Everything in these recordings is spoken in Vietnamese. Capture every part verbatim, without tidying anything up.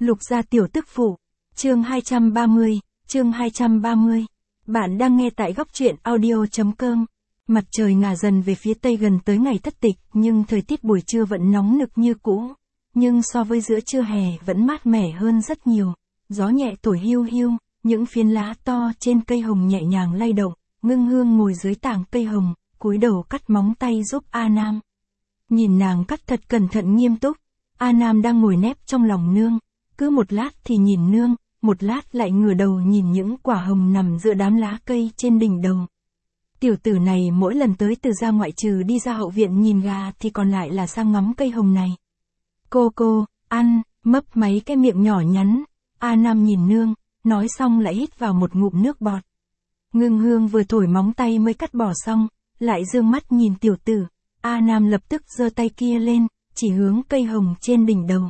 Lục gia tiểu tức phụ. Chương hai trăm ba mươi, chương hai trăm ba mươi. Bạn đang nghe tại góc truyện audio.com. Mặt trời ngả dần về phía tây gần tới ngày thất tịch, nhưng thời tiết buổi trưa vẫn nóng nực như cũ. Nhưng so với giữa trưa hè vẫn mát mẻ hơn rất nhiều. Gió nhẹ thổi hiu hiu, những phiến lá to trên cây hồng nhẹ nhàng lay động. Ngưng Hương ngồi dưới tảng cây hồng, cúi đầu cắt móng tay giúp A Nam. Nhìn nàng cắt thật cẩn thận nghiêm túc. A Nam đang ngồi nép trong lòng nương, cứ một lát thì nhìn nương, một lát lại ngửa đầu nhìn những quả hồng nằm giữa đám lá cây trên đỉnh đầu. Tiểu tử này mỗi lần tới từ ra ngoại trừ đi ra hậu viện nhìn gà thì còn lại là sang ngắm cây hồng này. Cô cô, ăn, mấp máy cái miệng nhỏ nhắn. A Nam nhìn nương, nói xong lại hít vào một ngụm nước bọt. Ngưng Hương vừa thổi móng tay mới cắt bỏ xong, lại dương mắt nhìn tiểu tử. A Nam lập tức giơ tay kia lên, chỉ hướng cây hồng trên đỉnh đầu.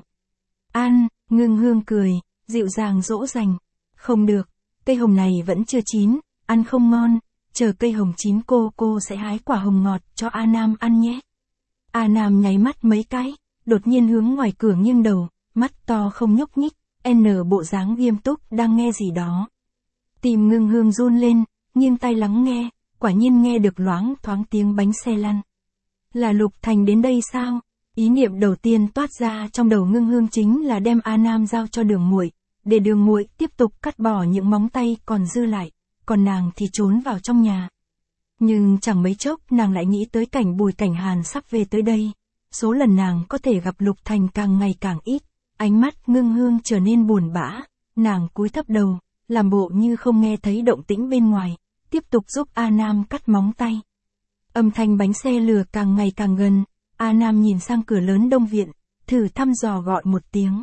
Ăn, Ngưng Hương cười, dịu dàng dỗ dành. Không được, cây hồng này vẫn chưa chín, ăn không ngon, chờ cây hồng chín cô cô sẽ hái quả hồng ngọt cho A Nam ăn nhé. A Nam nháy mắt mấy cái, đột nhiên hướng ngoài cửa nghiêng đầu, mắt to không nhúc nhích, n bộ dáng nghiêm túc đang nghe gì đó. Tim Ngưng Hương run lên, nghiêng tai lắng nghe, quả nhiên nghe được loáng thoáng tiếng bánh xe lăn. Là Lục Thành đến đây sao? Ý niệm đầu tiên toát ra trong đầu Ngưng Hương chính là đem A Nam giao cho Đường Muội, để Đường Muội tiếp tục cắt bỏ những móng tay còn dư lại, còn nàng thì trốn vào trong nhà. Nhưng chẳng mấy chốc nàng lại nghĩ tới cảnh Bùi Cảnh Hàn sắp về tới đây, số lần nàng có thể gặp Lục Thành càng ngày càng ít, ánh mắt Ngưng Hương trở nên buồn bã, nàng cúi thấp đầu, làm bộ như không nghe thấy động tĩnh bên ngoài, tiếp tục giúp A Nam cắt móng tay. Âm thanh bánh xe lửa càng ngày càng gần, A Nam nhìn sang cửa lớn đông viện, thử thăm dò gọi một tiếng.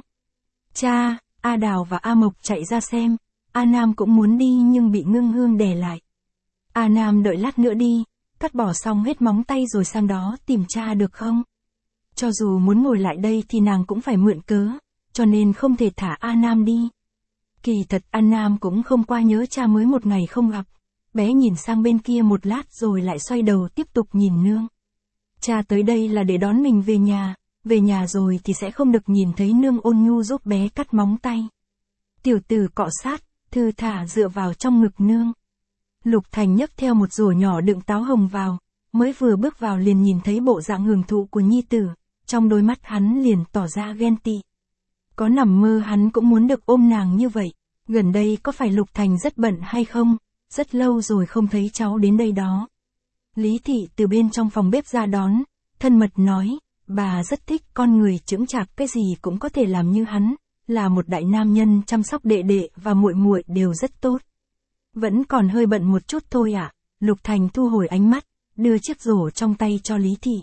Cha, A Đào và A Mộc chạy ra xem, A Nam cũng muốn đi nhưng bị Ngưng Hương đè lại. A Nam đợi lát nữa đi, cắt bỏ xong hết móng tay rồi sang đó tìm cha được không? Cho dù muốn ngồi lại đây thì nàng cũng phải mượn cớ, cho nên không thể thả A Nam đi. Kỳ thật A Nam cũng không qua nhớ cha mới một ngày không gặp. Bé nhìn sang bên kia một lát rồi lại xoay đầu tiếp tục nhìn nương. Cha tới đây là để đón mình về nhà, về nhà rồi thì sẽ không được nhìn thấy nương ôn nhu giúp bé cắt móng tay. Tiểu tử cọ sát, thư thả dựa vào trong ngực nương. Lục Thành nhấc theo một rổ nhỏ đựng táo hồng vào, mới vừa bước vào liền nhìn thấy bộ dạng hưởng thụ của nhi tử, trong đôi mắt hắn liền tỏ ra ghen tị. Có nằm mơ hắn cũng muốn được ôm nàng như vậy. Gần đây có phải Lục Thành rất bận hay không? Rất lâu rồi không thấy cháu đến đây đó. Lý Thị từ bên trong phòng bếp ra đón, thân mật nói, bà rất thích con người chững chạc, cái gì cũng có thể làm như hắn, là một đại nam nhân, chăm sóc đệ đệ và muội muội đều rất tốt. Vẫn còn hơi bận một chút thôi ạ. À? Lục Thành thu hồi ánh mắt, đưa chiếc rổ trong tay cho Lý Thị.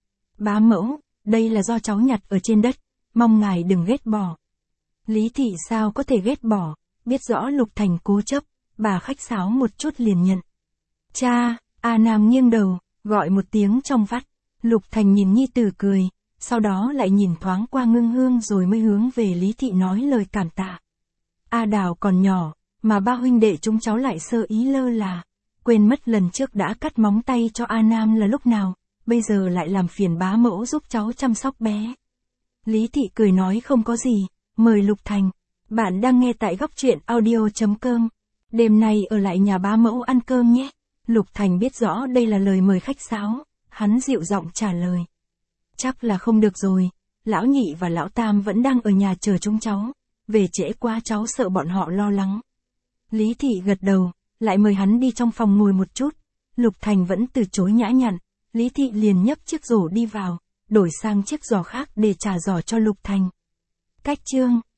Bá mẫu, đây là do cháu nhặt ở trên đất, mong ngài đừng ghét bỏ. Lý Thị sao có thể ghét bỏ, biết rõ Lục Thành cố chấp, bà khách sáo một chút liền nhận. Cha, A Nam nghiêng đầu, gọi một tiếng trong vắt. Lục Thành nhìn nhi tử cười, sau đó lại nhìn thoáng qua Ngưng Hương rồi mới hướng về Lý Thị nói lời cảm tạ. A Đào còn nhỏ, mà ba huynh đệ chúng cháu lại sơ ý lơ là, quên mất lần trước đã cắt móng tay cho A Nam là lúc nào, bây giờ lại làm phiền bá mẫu giúp cháu chăm sóc bé. Lý Thị cười nói không có gì, mời Lục Thành. Bạn đang nghe tại góc truyện audio.com. Đêm nay ở lại nhà bá mẫu ăn cơm nhé. Lục Thành biết rõ đây là lời mời khách sáo, hắn dịu giọng trả lời. Chắc là không được rồi, lão nhị và lão tam vẫn đang ở nhà chờ chúng cháu, về trễ quá cháu sợ bọn họ lo lắng. Lý Thị gật đầu, lại mời hắn đi trong phòng ngồi một chút. Lục Thành vẫn từ chối nhã nhặn, Lý Thị liền nhấc chiếc rổ đi vào, đổi sang chiếc giỏ khác để trả giỏ cho Lục Thành. Cách chương